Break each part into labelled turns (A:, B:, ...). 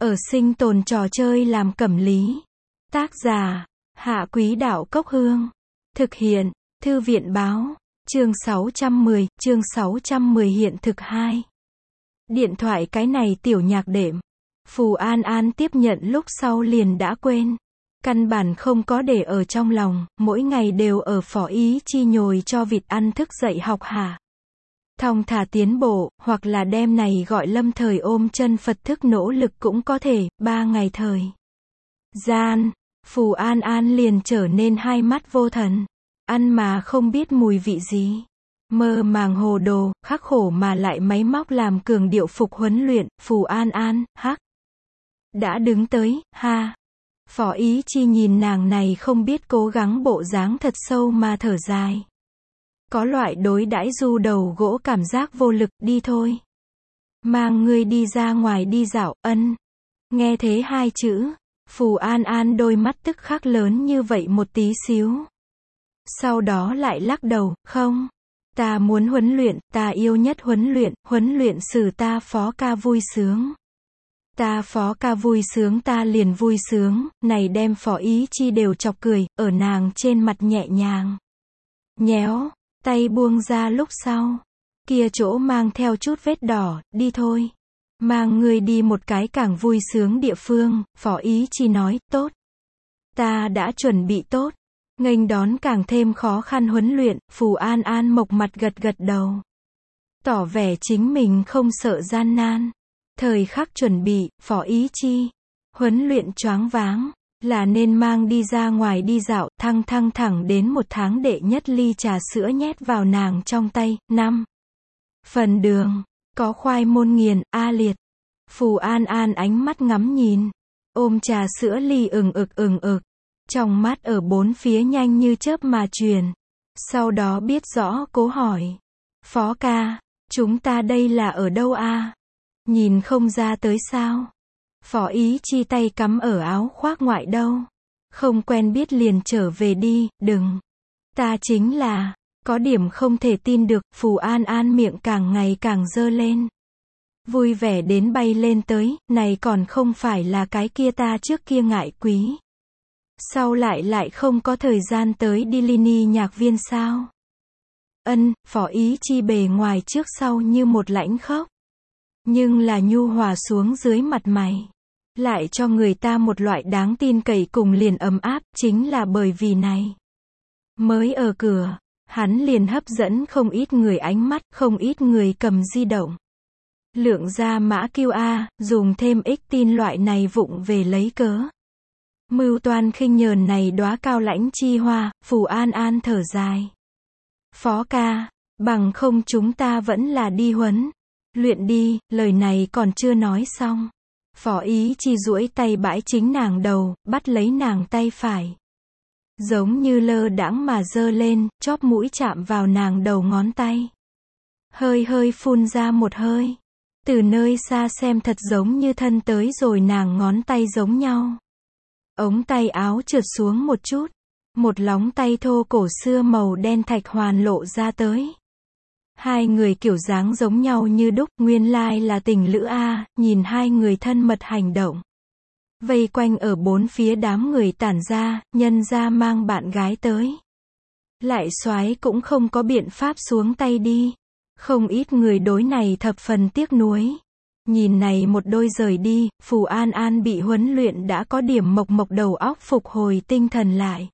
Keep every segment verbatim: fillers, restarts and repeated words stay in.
A: Ở sinh tồn trò chơi làm cẩm lý. Tác giả, Hạ Quý Đạo Cốc Hương. Thực hiện, Thư viện Báo. Chương sáu trăm mười, chương sáu trăm mười hiện thực hai. Điện thoại cái này tiểu nhạc đệm. Phù An An tiếp nhận lúc sau liền đã quên. Căn bản không có để ở trong lòng, mỗi ngày đều ở phỏ ý chi nhồi cho vịt ăn thức dậy học hả. Thong thả tiến bộ, hoặc là đem này gọi lâm thời ôm chân Phật thức nỗ lực cũng có thể, ba ngày thời gian, Phù An An liền trở nên hai mắt vô thần, ăn mà không biết mùi vị gì. Mơ màng hồ đồ, khắc khổ mà lại máy móc làm cường điệu phục huấn luyện, Phù An An, hắc. Đã đứng tới, ha. Phó ý chi nhìn nàng này không biết cố gắng bộ dáng thật sâu mà thở dài. Có loại đối đãi du đầu gỗ cảm giác vô lực, đi thôi. Mang ngươi đi ra ngoài đi dạo, ân. Nghe thế hai chữ, Phù An An đôi mắt tức khắc lớn như vậy một tí xíu. Sau đó lại lắc đầu, không. Ta muốn huấn luyện, ta yêu nhất huấn luyện, huấn luyện xử ta phó ca vui sướng. Ta phó ca vui sướng ta liền vui sướng, này đem phó ý chi đều chọc cười, ở nàng trên mặt nhẹ nhàng. Nhéo, tay buông ra lúc sau. Kia chỗ mang theo chút vết đỏ, đi thôi. Mang ngươi đi một cái càng vui sướng địa phương, phó ý chi nói, tốt. Ta đã chuẩn bị tốt. Nghênh đón càng thêm khó khăn huấn luyện, Phù An An mộc mặt gật gật đầu. Tỏ vẻ chính mình không sợ gian nan. Thời khắc chuẩn bị, phó ý chi. Huấn luyện choáng váng, là nên mang đi ra ngoài đi dạo, thăng thăng thẳng đến một tháng đệ nhất ly trà sữa nhét vào nàng trong tay, năm. Phần đường, có khoai môn nghiền, a liệt. Phù An An ánh mắt ngắm nhìn, ôm trà sữa ly ừng ực ừng ực. Trong mắt ở bốn phía nhanh như chớp mà truyền. Sau đó biết rõ cố hỏi. Phó ca, chúng ta đây là ở đâu a? Nhìn không ra tới sao? Phó ý chi tay cắm ở áo khoác ngoại đâu. Không quen biết liền trở về đi, đừng. Ta chính là, có điểm không thể tin được, Phù An An miệng càng ngày càng dơ lên. Vui vẻ đến bay lên tới, này còn không phải là cái kia ta trước kia ngại quý. Sau lại lại không có thời gian tới đi Lini nhạc viên sao? Ân, phó ý chi bề ngoài trước sau như một lãnh khốc. Nhưng là nhu hòa xuống dưới mặt mày. Lại cho người ta một loại đáng tin cậy cùng liền ấm áp, chính là bởi vì này. Mới ở cửa, hắn liền hấp dẫn không ít người ánh mắt, không ít người cầm di động. Lượng ra mã quy rờ, dùng thêm ích tin loại này vụng về lấy cớ. Mưu toan khinh nhờn này đóa cao lãnh chi hoa, Phù An An thở dài. Phó ca, bằng không chúng ta vẫn là đi huấn luyện đi, lời này còn chưa nói xong. Phó ý chi duỗi tay bãi chính nàng đầu, bắt lấy nàng tay phải. Giống như lơ đãng mà giơ lên, chóp mũi chạm vào nàng đầu ngón tay. Hơi hơi phun ra một hơi. Từ nơi xa xem thật giống như thân tới rồi nàng ngón tay giống nhau. Ống tay áo trượt xuống một chút. Một lóng tay thô cổ xưa màu đen thạch hoàn lộ ra tới. Hai người kiểu dáng giống nhau như đúc, nguyên lai là tình lữ a, nhìn hai người thân mật hành động. Vây quanh ở bốn phía đám người tản ra, nhân ra mang bạn gái tới. Lại soái cũng không có biện pháp xuống tay đi. Không ít người đối này thập phần tiếc nuối. Nhìn này một đôi rời đi, Phù An An bị huấn luyện đã có điểm mộc mộc đầu óc phục hồi tinh thần lại.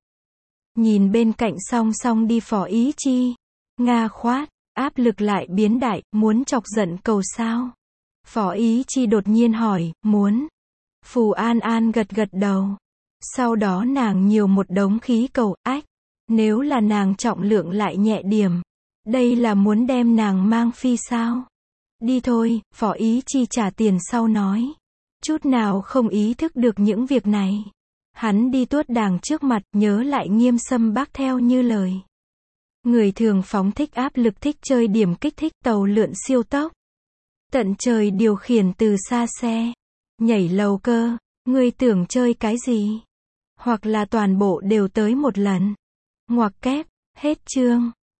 A: Nhìn bên cạnh song song đi phó ý chi. Nga khoát, áp lực lại biến đại, muốn chọc giận cầu sao? Phó ý chi đột nhiên hỏi, muốn. Phù An An gật gật đầu. Sau đó nàng nhiều một đống khí cầu, ách. Nếu là nàng trọng lượng lại nhẹ điểm. Đây là muốn đem nàng mang phi sao? Đi thôi, phó ý chi trả tiền sau nói. Chút nào không ý thức được những việc này. Hắn đi tuốt đàng trước mặt, nhớ lại Nghiêm Sâm bác theo như lời. Người thường phóng thích áp lực thích chơi điểm kích thích tàu lượn siêu tốc. Tận trời điều khiển từ xa xe. Nhảy lầu cơ, ngươi tưởng chơi cái gì? Hoặc là toàn bộ đều tới một lần. Ngoặc kép, hết chương.